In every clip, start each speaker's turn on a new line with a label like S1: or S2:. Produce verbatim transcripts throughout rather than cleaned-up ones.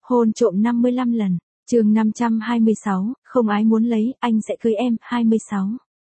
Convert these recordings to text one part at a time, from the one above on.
S1: Hôn trộm năm mươi lăm lần. Chương năm trăm hai mươi sáu, không ai muốn lấy, anh sẽ cưới em. hai mươi sáu.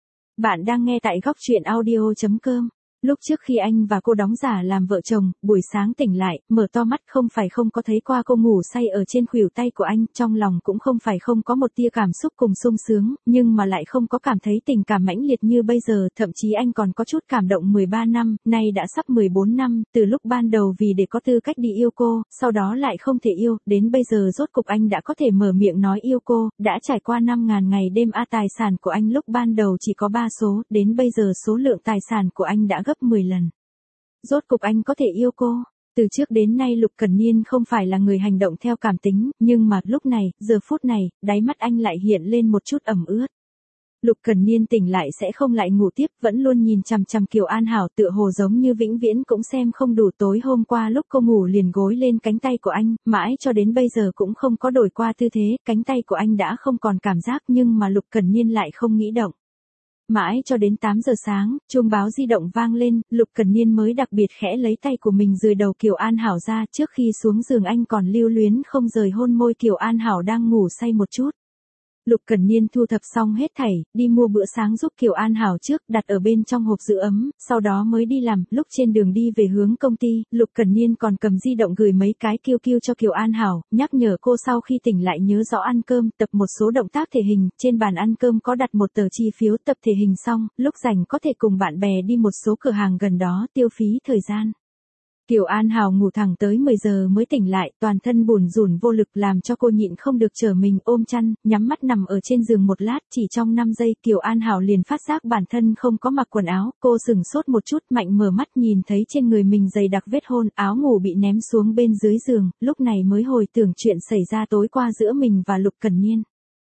S1: Bạn đang nghe tại góc truyện audio chấm com. Lúc trước khi anh và cô đóng giả làm vợ chồng, buổi sáng tỉnh lại, mở to mắt không phải không có thấy qua cô ngủ say ở trên khuỷu tay của anh, trong lòng cũng không phải không có một tia cảm xúc cùng sung sướng, nhưng mà lại không có cảm thấy tình cảm mãnh liệt như bây giờ, thậm chí anh còn có chút cảm động. mười ba năm, nay đã sắp mười bốn năm, từ lúc ban đầu vì để có tư cách đi yêu cô, sau đó lại không thể yêu, đến bây giờ rốt cục anh đã có thể mở miệng nói yêu cô, đã trải qua năm ngàn ngày đêm. A tài sản của anh lúc ban đầu chỉ có ba số, đến bây giờ số lượng tài sản của anh đã gấp mười lần. Rốt cục anh có thể yêu cô. Từ trước đến nay Lục Cẩn Niên không phải là người hành động theo cảm tính, nhưng mà lúc này, giờ phút này, đáy mắt anh lại hiện lên một chút ẩm ướt. Lục Cẩn Niên tỉnh lại sẽ không lại ngủ tiếp, vẫn luôn nhìn chằm chằm Kiều An Hảo, tựa hồ giống như vĩnh viễn cũng xem không đủ. Tối hôm qua lúc cô ngủ liền gối lên cánh tay của anh, mãi cho đến bây giờ cũng không có đổi qua tư thế, cánh tay của anh đã không còn cảm giác, nhưng mà Lục Cẩn Niên lại không nghĩ động. Mãi cho đến tám giờ sáng, chuông báo di động vang lên, Lục Cẩn Niên mới đặc biệt khẽ lấy tay của mình dời đầu Kiều An Hảo ra. Trước khi xuống giường anh còn lưu luyến không rời hôn môi Kiều An Hảo đang ngủ say một chút. Lục Cẩn Niên thu thập xong hết thảy, đi mua bữa sáng giúp Kiều An Hảo trước, đặt ở bên trong hộp giữ ấm, sau đó mới đi làm. Lúc trên đường đi về hướng công ty, Lục Cẩn Niên còn cầm di động gửi mấy cái kiu kiu cho Kiều An Hảo, nhắc nhở cô sau khi tỉnh lại nhớ rõ ăn cơm, tập một số động tác thể hình. Trên bàn ăn cơm có đặt một tờ chi phiếu tập thể hình, xong, lúc rảnh có thể cùng bạn bè đi một số cửa hàng gần đó tiêu phí thời gian. Kiều An Hảo ngủ thẳng tới mười giờ mới tỉnh lại, toàn thân bủn rủn vô lực làm cho cô nhịn không được trở mình ôm chăn, nhắm mắt nằm ở trên giường một lát. Chỉ trong năm giây Kiều An Hảo liền phát giác bản thân không có mặc quần áo, cô sừng sốt một chút, mạnh mở mắt nhìn thấy trên người mình dày đặc vết hôn, áo ngủ bị ném xuống bên dưới giường, lúc này mới hồi tưởng chuyện xảy ra tối qua giữa mình và Lục Cẩn Niên.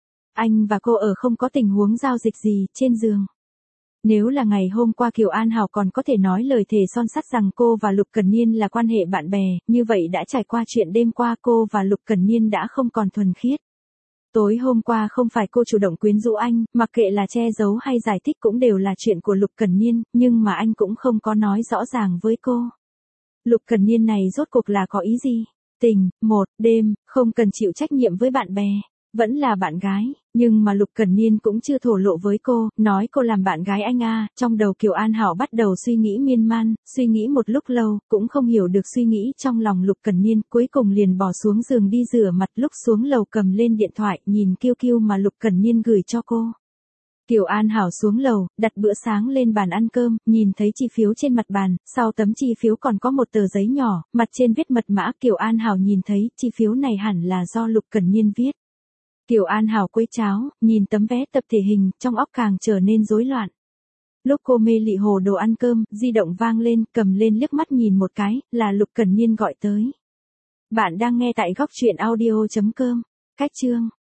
S1: Anh và cô ở không có tình huống giao dịch gì, trên giường. Nếu là ngày hôm qua Kiều An Hảo còn có thể nói lời thề son sắt rằng cô và Lục Cẩn Niên là quan hệ bạn bè, như vậy đã trải qua chuyện đêm qua cô và Lục Cẩn Niên đã không còn thuần khiết. Tối hôm qua không phải cô chủ động quyến rũ anh, mặc kệ là che giấu hay giải thích cũng đều là chuyện của Lục Cẩn Niên, nhưng mà anh cũng không có nói rõ ràng với cô. Lục Cẩn Niên này rốt cuộc là có ý gì? Tình, một, đêm, không cần chịu trách nhiệm với bạn bè. Vẫn là bạn gái, nhưng mà Lục Cẩn Niên cũng chưa thổ lộ với cô, nói cô làm bạn gái anh a. Trong đầu Kiều An Hảo bắt đầu suy nghĩ miên man, suy nghĩ một lúc lâu, cũng không hiểu được suy nghĩ trong lòng Lục Cẩn Niên, cuối cùng liền bỏ xuống giường đi rửa mặt. Lúc xuống lầu cầm lên điện thoại, nhìn kiu kiu mà Lục Cẩn Niên gửi cho cô. Kiều An Hảo xuống lầu, đặt bữa sáng lên bàn ăn cơm, nhìn thấy chi phiếu trên mặt bàn, sau tấm chi phiếu còn có một tờ giấy nhỏ, mặt trên viết mật mã. Kiều An Hảo nhìn thấy, chi phiếu này hẳn là do Lục Cẩn Niên viết. Kiều An Hảo quấy cháo, nhìn tấm vé tập thể hình, trong óc càng trở nên rối loạn. Lúc cô mê lị hồ đồ ăn cơm, di động vang lên, cầm lên liếc mắt nhìn một cái, là Lục Cẩn Niên gọi tới. Bạn đang nghe tại góc truyện audio chấm com. Cách chương